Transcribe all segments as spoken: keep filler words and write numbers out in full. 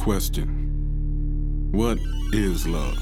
Question: what is love?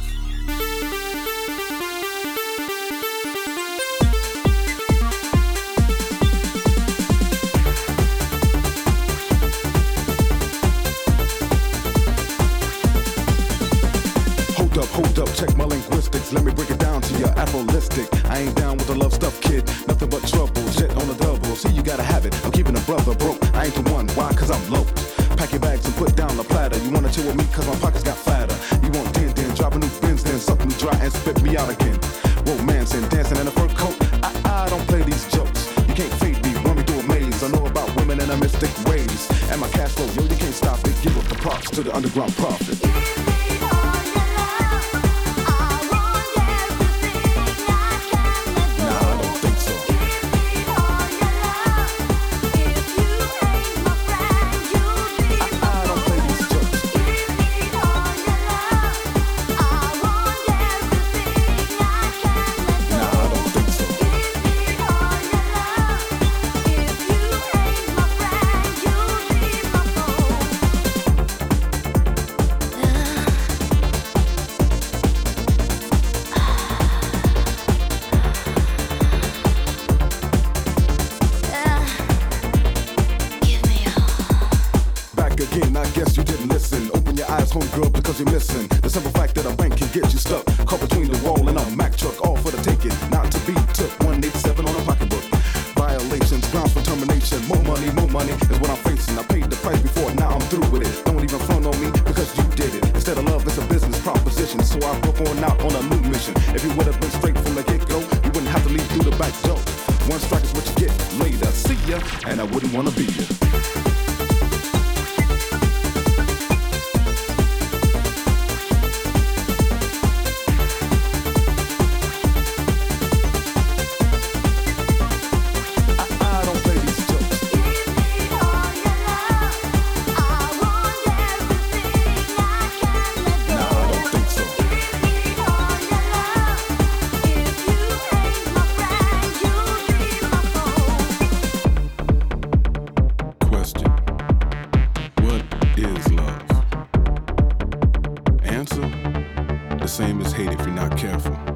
Hold up, hold up, check my linguistics. Let me break it down to you, Afrolistic. I ain't down with the love stuff, kid. Nothing but trouble, shit on the double. See, you gotta have it. I'm keeping a brother broke. I ain't the one. Why? Cause I'm low. Pack your bags and put down the platter. You wanna chill with me cause my pockets got fatter. You want din din, drop a new Benz, then suck me dry and spit me out again. Romance and dancing in a fur coat. I, I don't play these jokes. You can't fade me, run me through a maze. I know about women and their mystic ways. And my cash flow, yo, you can't stop it. Give up the props to the underground prophet. Again, I guess you didn't listen. Open your eyes, homegirl, because you're missing the simple fact that a bank can get you stuck, caught between the wall and a Mack truck, all for the taking, not to be took. one eighty-seven on a pocketbook. Violations, grounds for termination. More money, more money is what I'm facing. I paid the price before, now I'm through with it. Don't even front on me because you did it. Instead of love, it's a business proposition. So I broke on out on a new mission. If you would have been straight from the get-go, you wouldn't have to leave through the back door. One strike is what you get later. See ya, and I wouldn't wanna be ya. The same as hate if you're not careful.